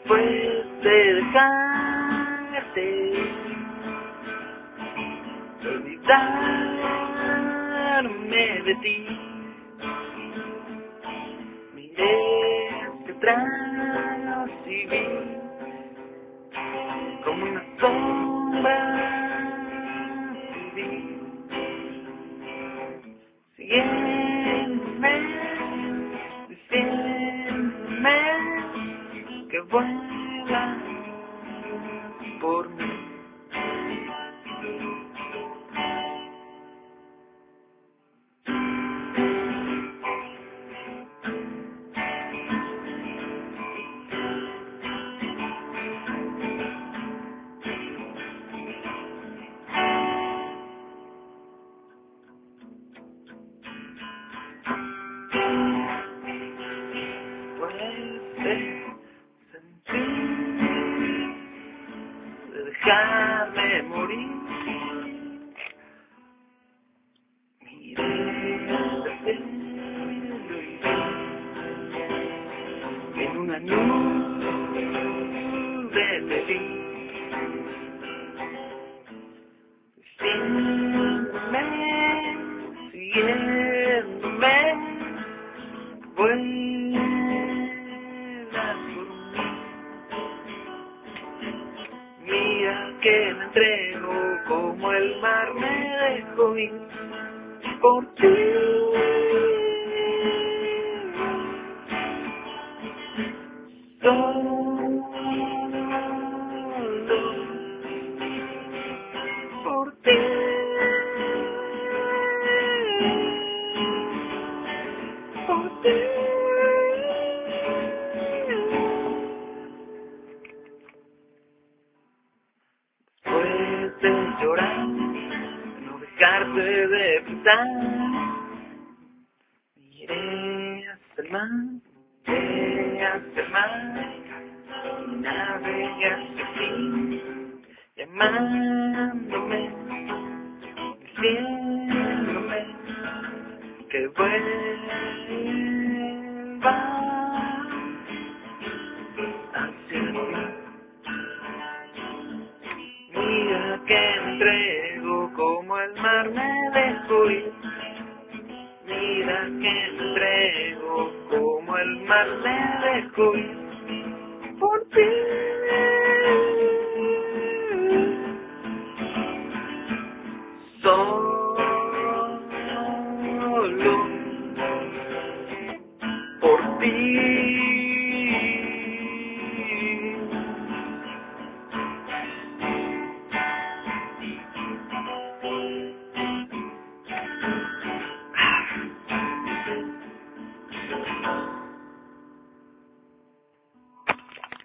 después de dejarte, de olvidarme de ti, miré hacia atrás y vi como una sombra subí, siguiéndome, diciéndome que vuela por mí. Puedes sentir de dejarme morir. Miré hacia el cielo y vi en una nube me vi, diciéndome, siguiéndome, vuela por mí. Mira que me entrego como el mar me dejó ir por ti. Solo por ti. Por ti. Después de llorar, no dejarte de pensar, miré hacia el mar, y navegué hacia ti, llamándome, diciéndome que vuelva hacia ti. Mira que me entrego como el mar me dejó ir. Mira que me entrego como el mar me dejó ir por ti.